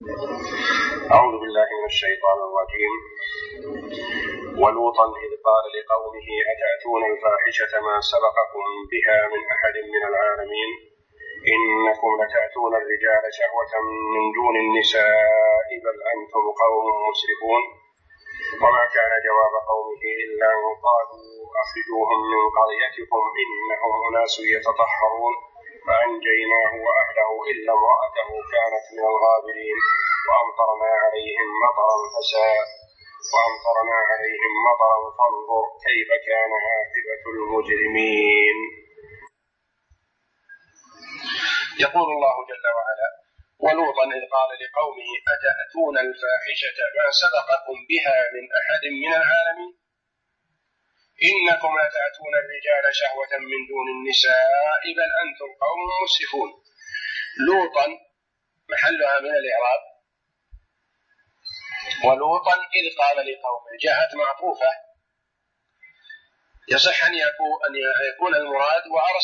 أعوذ بالله من الشيطان الرجيم. ولوطا إذ قال لقومه أتأتون الفاحشة ما سبقكم بها من أحد من العالمين إنكم لتأتون الرجال شهوة من دون النساء بل أنتم قوم مسرفون. وما كان جواب قومه إلا أن قالوا أخرجوهم من قريتكم إنهم أناس يتطهرون فأنجيناه وأهله إلا امرأته كانت من الغابرين وأمطرنا عليهم مطرا فانظر كيف كان عاقبة المجرمين. يقول الله جل وعلا: ولوطا إذ قال لقومه أتأتون الفاحشة ما سبقكم بها من أحد من العالمين إنكم لتأتون الرجال شهوة من دون النساء بل أنتم قوم مسرفون. لوطا محلها من الإعراب، ولوطا إذ قال لقومه جاءت معطوفة، يصح أن يكون المراد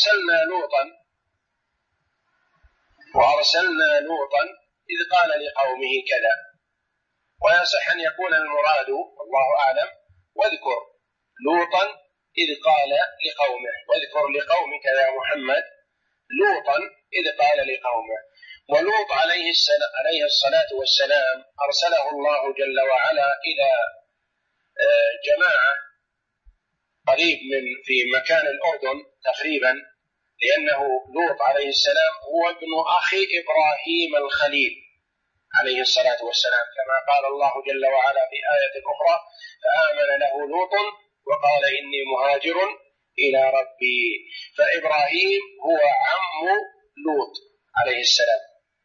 وأرسلنا لوطا إذ قال لقومه كذا، ويصح أن يكون المراد والله أعلم واذكر لوطا إذ قال لقومه، واذكر لقومك يا محمد لوطا إذ قال لقومه. ولوط عليه الصلاة والسلام أرسله الله جل وعلا إلى جماعة قريب في مكان الأردن تقريبا، لأنه لوط عليه السلام هو ابن أخي إبراهيم الخليل عليه الصلاة والسلام، كما قال الله جل وعلا في آية أخرى: فآمن له لوط وقال إني مهاجر إلى ربي. فإبراهيم هو عم لوط عليه السلام.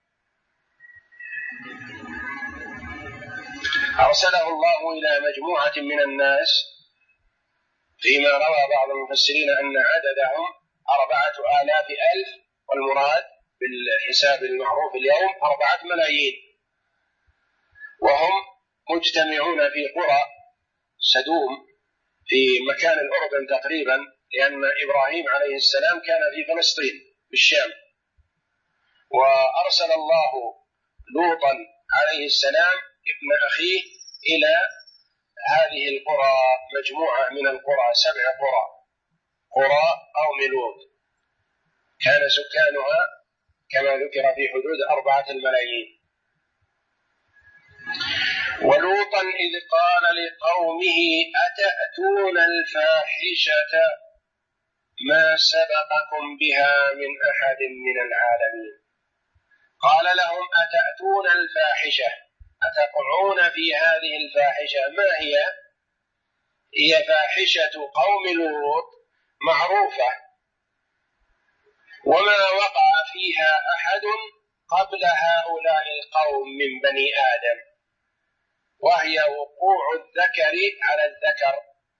أرسله الله إلى مجموعة من الناس، فيما روى بعض المفسرين أن عددهم 4,000 والمراد بالحساب المعروف اليوم 4 ملايين، وهم مجتمعون في قرى سدوم في مكان الأردن تقريبا، لأن إبراهيم عليه السلام كان في فلسطين بالشام. وأرسل الله لوطا عليه السلام ابن أخيه إلى هذه القرى، مجموعة من القرى 7 قرى قوم لوط، كان سكانها كما ذكر في حدود 4 ملايين. ولوطا إذ قال لقومه أتأتون الفاحشة ما سبقكم بها من أحد من العالمين. قال لهم أتأتون الفاحشة، أتقعون في هذه الفاحشة. ما هي؟ هي فاحشة قوم لوط معروفة، وما وقع فيها أحد قبل هؤلاء القوم من بني آدم، وهي وقوع الذكر على الذكر.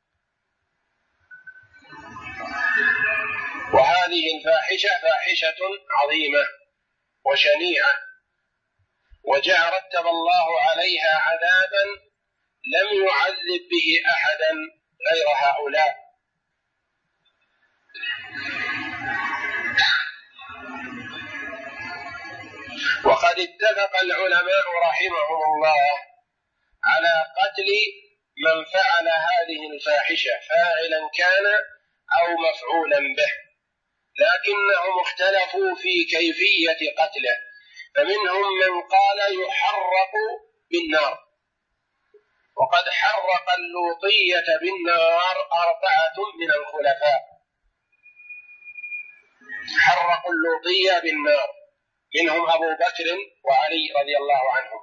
وهذه الفاحشة فاحشة عظيمة وشنيعة، رتب الله عليها عذابا لم يعذب به أحدا غير هؤلاء. وقد اتفق العلماء رحمهم الله على قتل من فعل هذه الفاحشة، فاعلا كان أو مفعولا به، لكنهم اختلفوا في كيفية قتله، فمنهم من قال يحرق بالنار، وقد حرق اللوطية بالنار 4 من الخلفاء، حرقوا اللوطية بالنار، منهم أبو بكر وعلي رضي الله عنهم،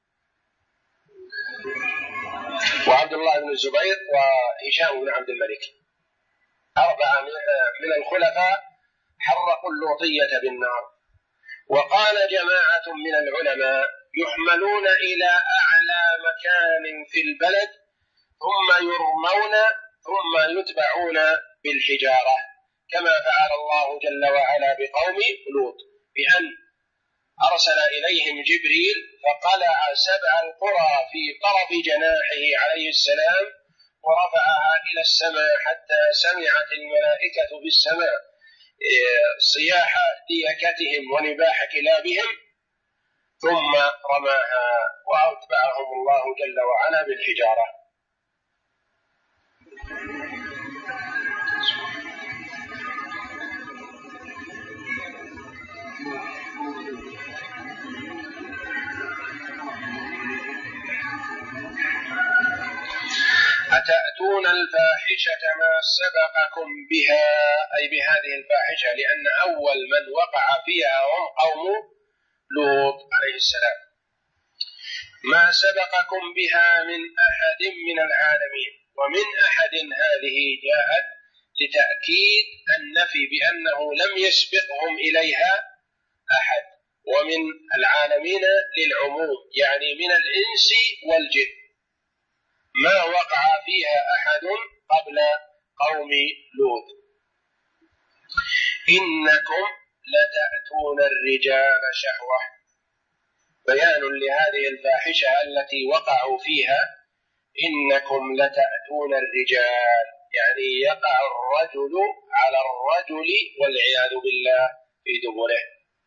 وعبد الله بن الزبير وهشام بن عبد الملك. 4 من الخلفاء حرقوا اللوطية بالنار. وقال جماعة من العلماء يحملون إلى أعلى مكان في البلد ثم يرمون ثم يتبعون بالحجارة، كما فعل الله جل وعلا بقوم لوط، بأن أرسل إليهم جبريل فقلع 7 القرى في طرف جناحه عليه السلام ورفعها إلى السماء حتى سمعت الملائكة في السماء صياح ديكتهم ونباح كلابهم، ثم رماها وأتبعهم الله جل وعلا بالحجارة. أتأتون الفاحشة ما سبقكم بها، أي بهذه الفاحشة، لأن أول من وقع فيها هم قوم لوط عليه السلام. ما سبقكم بها من أحد من العالمين، ومن أحد هذه جاءت لتأكيد النفي بأنه لم يسبقهم إليها أحد، ومن العالمين للعموم، يعني من الإنس والجن، ما وقع فيها أحد قبل قوم لوط. إنكم لتأتون الرجال شهوة، بيان لهذه الفاحشة التي وقعوا فيها. إنكم لتأتون الرجال، يعني يقع الرجل على الرجل والعياذ بالله في دبره.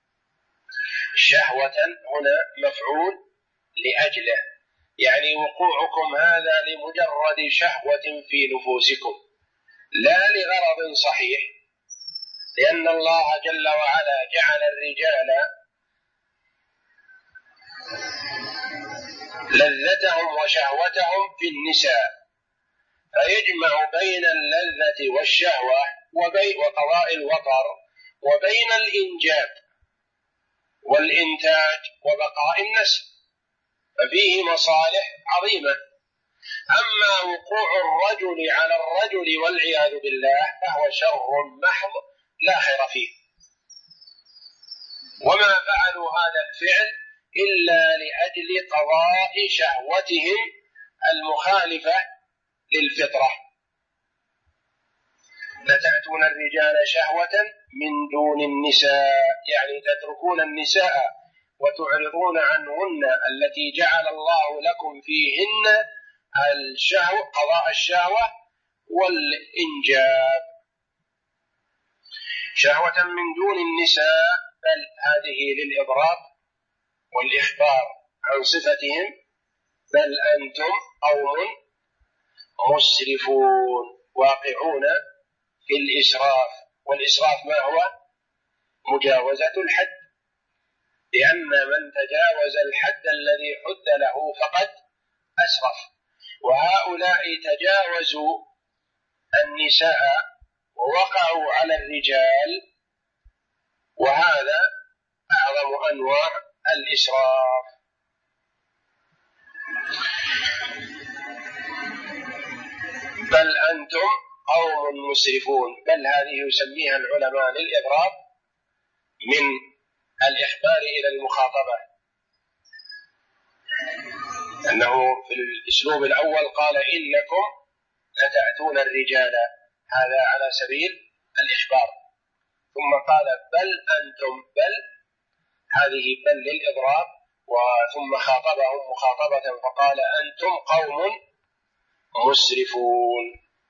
شهوة هنا مفعول لأجله، يعني وقوعكم هذا لمجرد شهوة في نفوسكم لا لغرض صحيح، لأن الله جل وعلا جعل الرجال لذتهم وشهوتهم في النساء، فيجمع بين اللذة والشهوة وقضاء الوطر وبين الإنجاب والإنتاج وبقاء النسل، ففيه مصالح عظيمة. أما وقوع الرجل على الرجل والعياذ بالله فهو شر محض لا خير فيه، وما فعلوا هذا الفعل إلا لأجل قضاء شهوتهم المخالفة للفطرة. لتأتون الرجال شهوة من دون النساء، يعني تتركون النساء وتعرضون عنهن التي جعل الله لكم فيهن الشهوة، قضاء الشهوة والإنجاب. شهوة من دون النساء، بل هذه للإضراب والإخبار عن صفتهم. بل أنتم قوم مسرفون، واقعون في الإسراف، والإسراف ما هو؟ مجاوزة الحد، لأن من تجاوز الحد الذي حد له فقد أسرف، وهؤلاء تجاوزوا النساء ووقعوا على الرجال، وهذا أعظم أنواع الإسراف. بل أنتم قوم مسرفون، بل هذه يسميها العلماء للإضراب من الإخبار إلى المخاطبة، أنه في الأسلوب الأول قال إنكم لتأتون الرجال، هذا على سبيل الإخبار، ثم قال بل أنتم، بل هذه بل للإضراب، ثم خاطبهم مخاطبة فقال أنتم قوم مسرفون.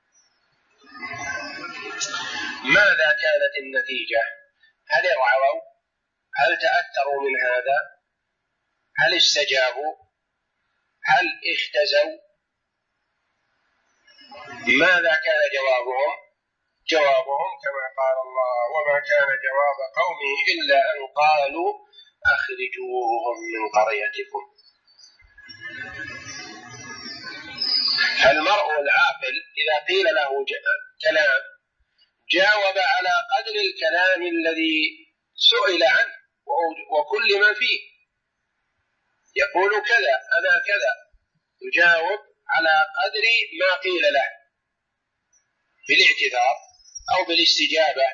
ماذا كانت النتيجة؟ هل ارعوا؟ هل تأثروا من هذا؟ هل استجابوا؟ هل اختزوا؟ ماذا كان جوابهم؟ جوابهم كما قال الله وما كان جواب قومه إلا أن قالوا أخرجوهم من قريتكم. فالمرء العاقل إذا قيل له كلام جاوب على قدر الكلام الذي سئل عنه وكل ما فيه، يقول كذا أنا كذا، يجاوب على قدر ما قيل له بالاعتذار أو بالاستجابة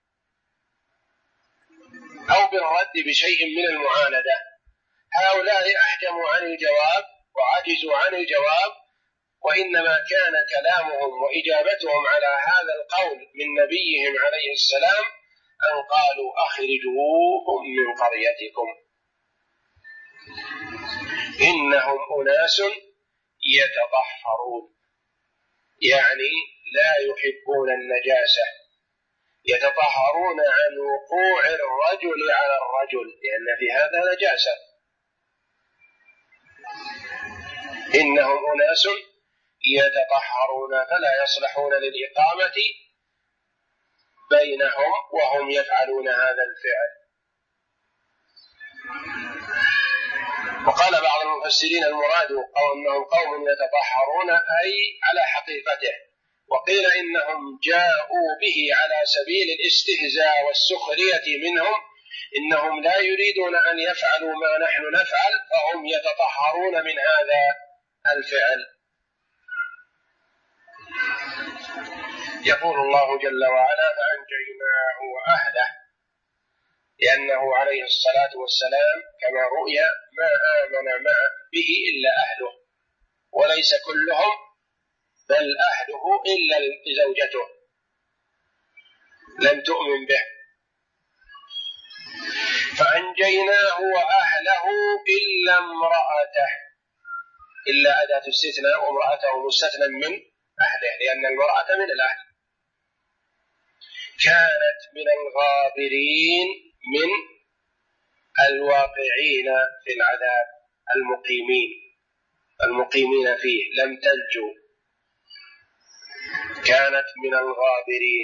أو بالرد بشيء من المعاندة. هؤلاء أحجموا عن الجواب وعجزوا عن الجواب، وإنما كان كلامهم وإجابتهم على هذا القول من نبيهم عليه السلام أن قالوا أخرجوهم من قريتكم إنهم أناس يتطهرون، يعني لا يحبون النجاسة، يتطهرون عن وقوع الرجل على الرجل، لأن في هذا نجاسة، إنهم أناس يتطهرون فلا يصلحون للإقامة بينهم وهم يفعلون هذا الفعل. وقال بعض المفسرين المراد أنهم قوم يتطهرون أي على حقيقته، وقيل إنهم جاءوا به على سبيل الاستهزاء والسخرية منهم، إنهم لا يريدون أن يفعلوا ما نحن نفعل فهم يتطهرون من هذا الفعل. يقول الله جل وعلا: فأنجيناه وأهله، لأنه عليه الصلاة والسلام كما رؤي ما آمن به إلا أهله، وليس كلهم بل أهله إلا زوجته لم تؤمن به. فأنجيناه وأهله إلا امرأته، إلا أداة استثناء، وامرأته مستثنى من أهله لأن المرأة من الأهل، كانت من الغابرين من الواقعين في العذاب المقيمين فيه، لم تنجو، كانت من الغابرين.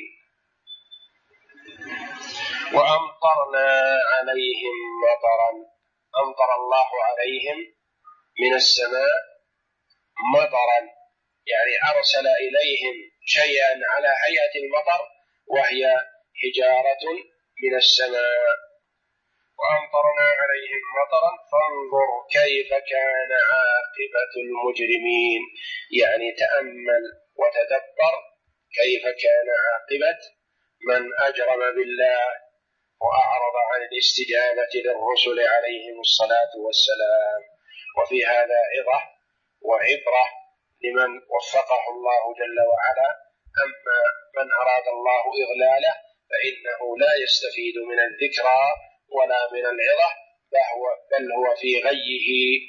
وأمطرنا عليهم مطرا، أمطر الله عليهم من السماء مطرا، يعني أرسل إليهم شيئا على هيئة المطر وهي حجارة من السماء. وأمطرنا عليهم مطرا فانظر كيف كان عاقبة المجرمين، يعني تأمل وتدبر كيف كان عاقبة من أجرم بالله وأعرض عن الاستجابة للرسل عليهم الصلاة والسلام. وفي هذا عظة وعبرة لمن وفقه الله جل وعلا، أما من أراد الله إضلاله فإنه لا يستفيد من الذكرى ولا من العظة، بل هو في غيه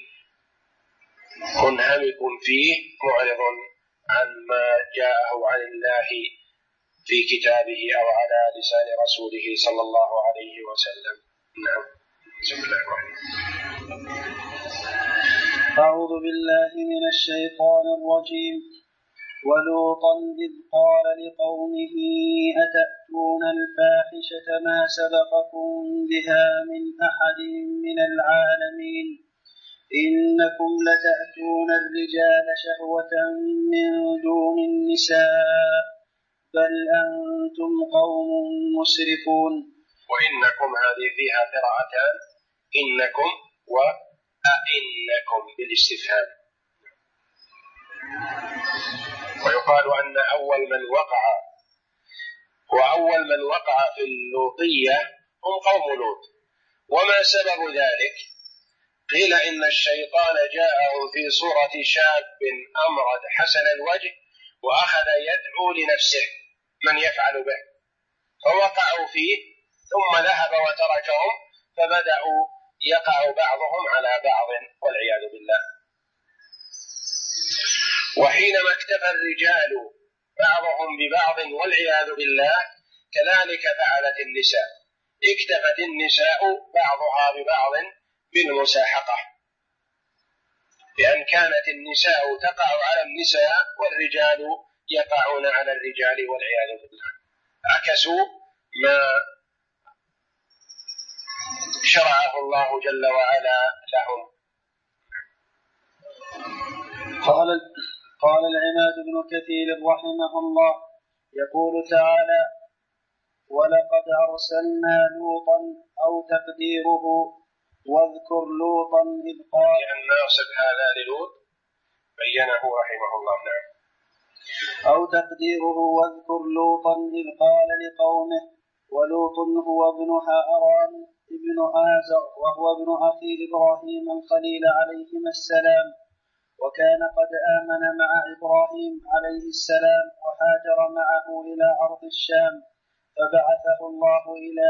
منهمك فيه معرض عن ما جاءه عن الله في كتابه أو على لسان رسوله صلى الله عليه وسلم. نعم. بسم الله الرحمن الرحيم. أعوذ بالله من الشيطان الرجيم. ولوطا إذ قال لقومه أتأتون الفاحشة ما سبقكم بها من أحد من العالمين إنكم لتأتون الرجال شهوة من دون النساء بل أنتم قوم مسرفون. وإنكم هذه فيها قراءتان، إنكم وأئنكم بالاستفهام. ويقال أن أول من وقع في اللوطية هم قوم لوط. وما سبب ذلك؟ قيل إن الشيطان جاءهم في صورة شاب أمرد حسن الوجه وأخذ يدعو لنفسه من يفعل به، فوقعوا فيه ثم ذهب وتركهم، فبدأوا يقع بعضهم على بعض والعياذ بالله. وحينما اكتفى الرجال بعضهم ببعض والعياذ بالله كذلك فعلت النساء، اكتفت النساء بعضها ببعض بالمساحقة، لأن كانت النساء تقع على النساء والرجال يقعون على الرجال والعياذ بالله، عكسوا ما شرعه الله جل وعلا لهم. قال العماد بن كثير رحمه الله يقول تعالى: ولقد أرسلنا لوطا أو تقديره واذكر لوطا إذ قال، لأن ناصب هذا للوط بينه رحمه الله. نعم. أو تقديره واذكر لوطا إذ قال لقومه، ولوط هو ابن هاران ابن آزر وهو ابن أخي إبراهيم الخليل عليهما السلام، وكان قد آمن مع إبراهيم عليه السلام وهاجر معه إلى أرض الشام، فبعثه الله إلى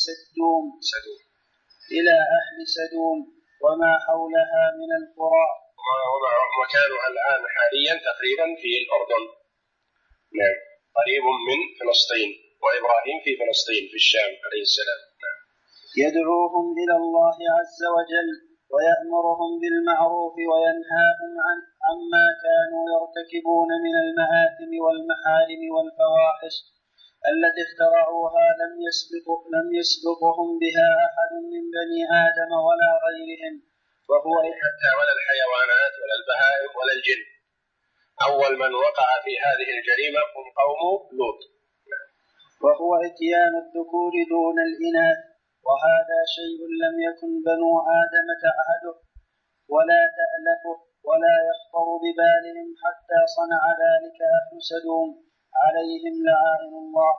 أهل سدوم وما حولها من القرى، ومكانها الآن حاليا تقريبا في الأردن، نعم، قريب من فلسطين، وإبراهيم في فلسطين في الشام عليه السلام. نعم. يدعوهم إلى الله عز وجل ويأمرهم بالمعروف وينهاهم عما كانوا يرتكبون من المآثم والمحارم والفواحش التي اخترعوها لم يسبقهم بها أحد من بني آدم ولا غيرهم، وهو حتى ولا الحيوانات ولا البهائم ولا الجن. أول من وقع في هذه الجريمة هم قوم لوط. وهو إتيان الذكور دون الإناث، وهذا شيء لم يكن بنو آدم تعهده ولا تألفه ولا يخطر ببالهم حتى صنع ذلك أهل سدوم عليهم لعائن الله.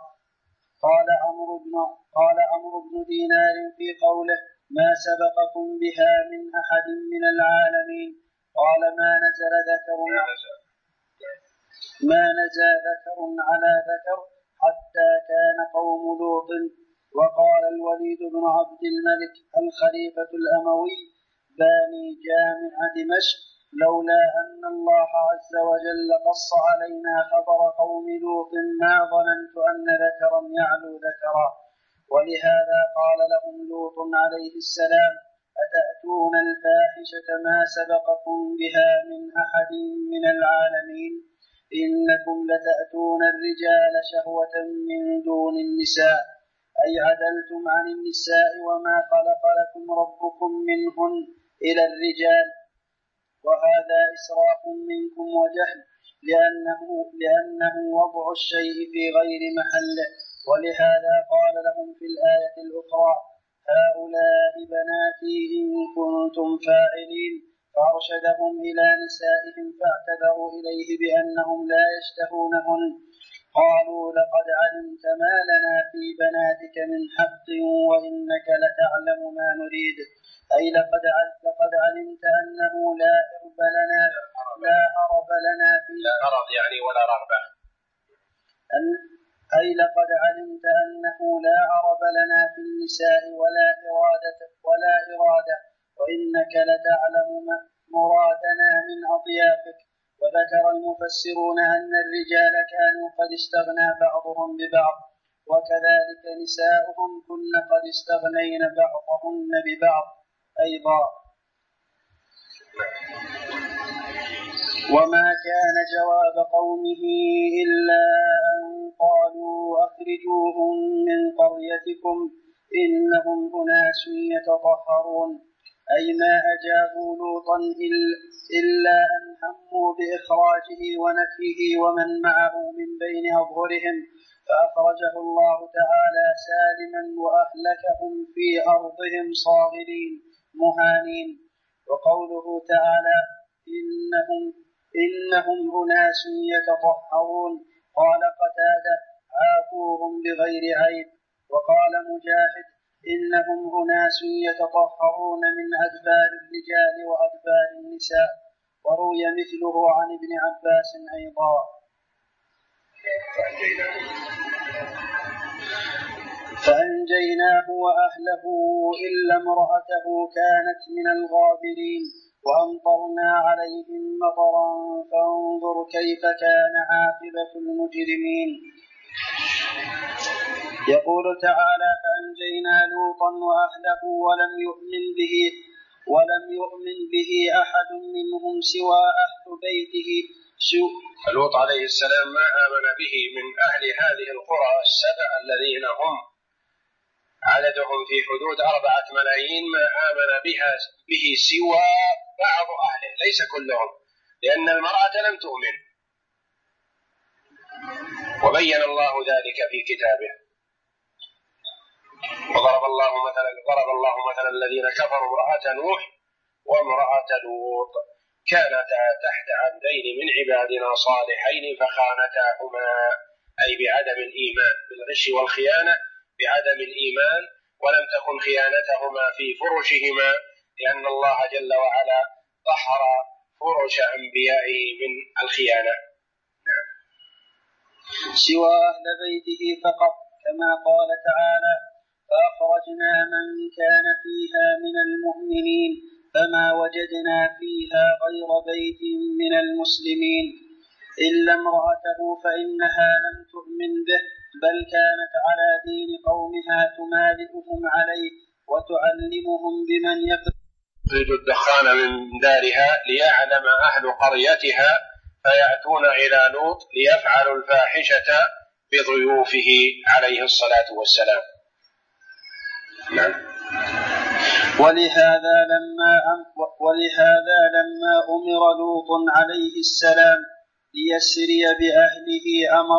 قال عمرو بن دينار في قوله ما سبقكم بها من أحد من العالمين، قال ما نزل ذكر على ذكر حتى كان قوم لوط. وقال الوليد بن عبد الملك الخليفة الأموي باني جامع دمشق لولا أن الله عز وجل قص علينا خبر قوم لوط ما ظننت أن ذكرا يعلو ذكرا. ولهذا قال لهم لوط عليه السلام أتأتون الفاحشة ما سبقكم بها من أحد من العالمين إنكم لتأتون الرجال شهوة من دون النساء أي عدلتم عن النساء وما خلق لكم ربكم منهن إلى الرجال، وهذا إسراف منكم وجهل لأنه وضع الشيء في غير محله. ولهذا قال لهم في الآية الأخرى هؤلاء بناتي إن كنتم فاعلين، فأرشدهم إلى نسائهم فاعتذروا إليه بأنهم لا يشتهونهن. قالوا لقد علمت ما لنا في بناتك من حق وإنك لتعلم ما نريد، أي لقد علمت أنه لا أرب لنا في لا أرض يعني ولا رغبة، أي لقد علمت أنه لا عرب لنا في النساء ولا إرادة وإنك لتعلم مرادنا من أضيافك. وذكر المفسرون أن الرجال كانوا قد استغنى بعضهم ببعض، وكذلك نساؤهم كن قد استغنين بعضهن ببعض أيضا. وما كان جواب قومه إلا أن قالوا أخرجوهم من قريتكم إنهم أناس يتطهرون، أي ما أجابوا لوطا إلا أن هموا بإخراجه ونفيه ومن معه من بين أظهرهم، فأخرجه الله تعالى سالما وأهلكهم في أرضهم صاغرين مهانين. وقوله تعالى إنهم أناس يتطهرون، قال قتادة عافوهم بغير عيب. وقال مجاهد إنهم أناس يتطهرون من أدبار الرجال وأدبار النساء. وروي مثله عن ابن عباس أيضا. فأنجيناه وأهله إلا امرأته كانت من الغابرين، وأمطرنا عليهم مطرا فانظر كيف كان عاقبة المجرمين. يقول تعالى فأنجينا لوطا وأهله ولم يؤمن به أحد منهم سوى أهل بيته. فلوط عليه السلام ما آمن به من أهل هذه القرى السبع الذين هم عددهم في حدود 4 ملايين، ما آمن به سوى بعض أهله ليس كلهم، لأن المرأة لم تؤمن، وبين الله ذلك في كتابه. وضرب الله مثلا الذين كفروا امرأة نوح وامرأة لوط كانتا تحت عبدين من عبادنا صالحين فخانتاهما، أي بعدم الإيمان، بالغش والخيانة بعدم الإيمان، ولم تكن خيانتهما في فرشهما، لأن الله جل وعلا طهر فرش أنبيائه من الخيانة. سوى أهل بيته فقط، كما قال تعالى فأخرجنا من كان فيها من المؤمنين فما وجدنا فيها غير بيت من المسلمين إلا امرأته فإنها لم تؤمن به، بل كانت على دين قومها تمالئهم عليه وتعلمهم بمن يقدر تخرج الدخان من دارها ليعلم أهل قريتها فيأتون إلى لوط ليفعلوا الفاحشة بضيوفه عليه الصلاة والسلام. نعم. ولهذا لما أمر لوط عليه السلام ليسري بأهله أمر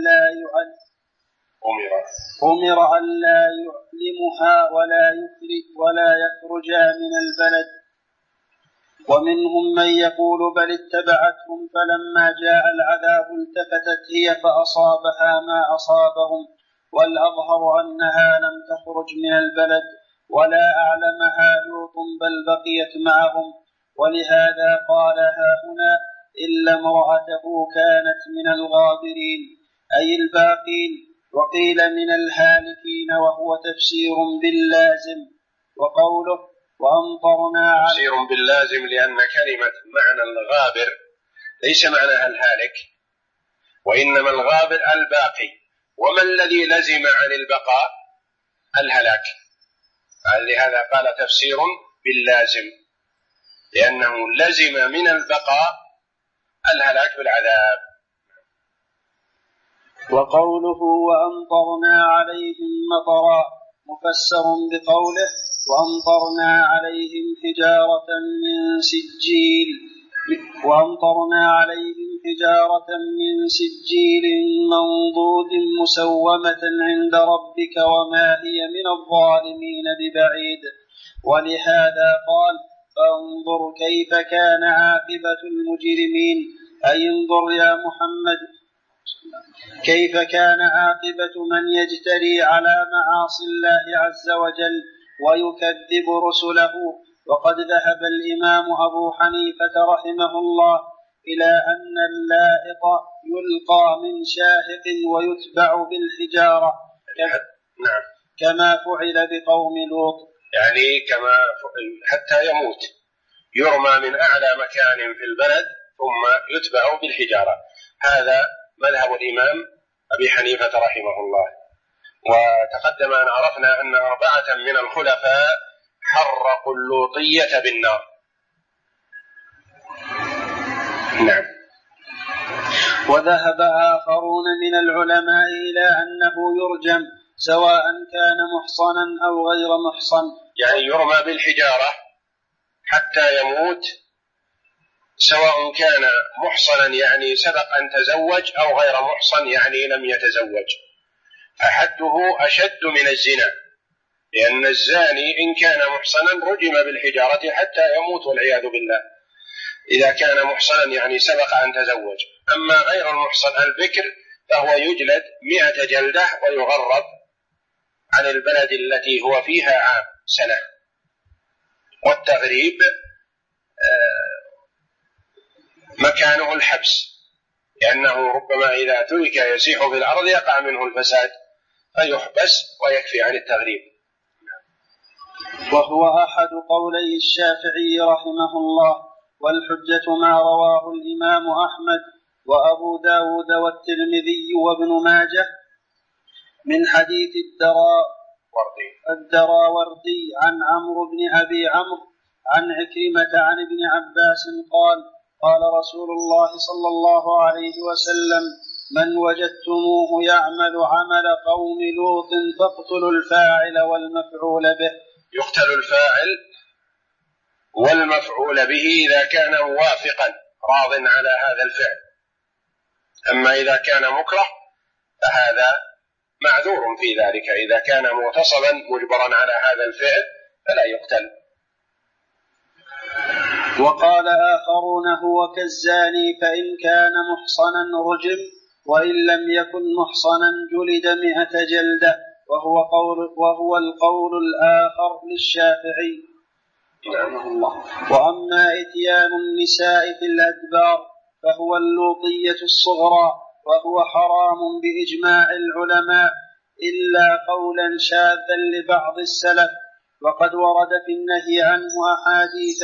أن لا يعلمها ولا يخرجا من البلد. ومنهم من يقول بل اتبعتهم فلما جاء العذاب التفتت هي فأصابها ما أصابهم، والأظهر أنها لم تخرج من البلد ولا أعلمها لوط بل بقيت معهم. ولهذا قال هنا إلا امرأته كانت من الغابرين أي الباقين، وقيل من الهالكين، وهو تفسير باللازم. وقوله وأمطرنا تفسير باللازم لأن كلمة معنى الغابر ليس معناها الهالك، وإنما الغابر الباقي، وما الذي لزم عن البقاء؟ الهلاك. لهذا قال تفسير باللازم لأنه لزم من البقاء الهلاك بالعذاب. وقوله وأمطرنا عليهم مطرا مفسر بقوله وأمطرنا عليهم حجارة من سجيل منضود مسومة عند ربك وما هي من الظالمين ببعيد. ولهذا قال فانظر كيف كان عاقبة المجرمين، أي انظر يا محمد كيف كان عاقبة من يجتري على معاصي الله عز وجل ويكذب رسله. وقد ذهب الإمام أبو حنيفة رحمه الله إلى أن اللائط يلقى من شاهق ويتبع بالحجارة كما فعل بقوم لوط، يعني كما حتى يموت يرمى من أعلى مكان في البلد ثم يتبع بالحجارة. هذا مذهب الإمام أبي حنيفة رحمه الله. وتقدم أن عرفنا أن 4 من الخلفاء حرقوا اللوطية بالنار. نعم. وذهب آخرون من العلماء إلى أنه يرجم سواء كان محصنا أو غير محصن، يعني يرمى بالحجارة حتى يموت سواء كان محصنا يعني سبق أن تزوج أو غير محصن يعني لم يتزوج. فحده أشد من الزنا، لأن الزاني إن كان محصنا رجم بالحجارة حتى يموت والعياذ بالله إذا كان محصنا يعني سبق أن تزوج. أما غير المحصن البكر فهو يجلد 100 جلدة ويغرب عن البلد التي هو فيها عام سنة. والتغريب مكانه الحبس، لأنه ربما إذا ترك يسيح في الأرض يقع منه الفساد فيحبس ويكفي عن التغريب. وهو أحد قولي الشافعي رحمه الله، والحجة ما رواه الإمام أحمد وأبو داود والترمذي وابن ماجه من حديث الدراوردي عن عمرو بن أبي عمرو عن عكرمة عن ابن عباس قال قال رسول الله صلى الله عليه وسلم من وجدتموه يعمل عمل قوم لوط فاقتلوا الفاعل والمفعول به. يقتل الفاعل والمفعول به إذا كان موافقا راض على هذا الفعل. أما إذا كان مكره فهذا معذور في ذلك، إذا كان مغتصبا مجبرا على هذا الفعل فلا يقتل. وقال آخرون هو كالزاني فإن كان محصنا رجم وإن لم يكن محصنا جلد 100 جلدة، وهو القول الآخر للشافعي رحمه الله. وأما إتيان النساء في الأدبار فهو اللوطية الصغرى، وهو حرام بإجماع العلماء إلا قولا شاذا لبعض السلف، وقد ورد في النهي عنه أحاديث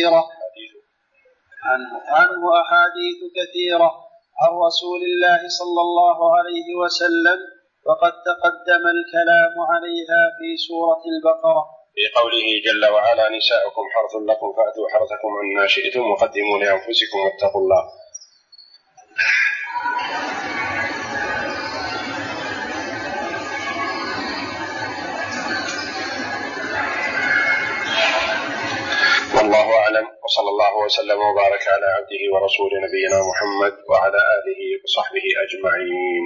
كثيرة عن رسول الله صلى الله عليه وسلم، وقد تقدم الكلام عليها في سورة البقرة. في قوله جل وعلا نساؤكم حرث لكم فأتوا حرثكم أن شئتم وقدموا لأنفسكم واتقوا الله. والله أعلم، وصلى الله وسلم وبارك على عبده ورسول نبينا محمد وعلى آله وصحبه أجمعين.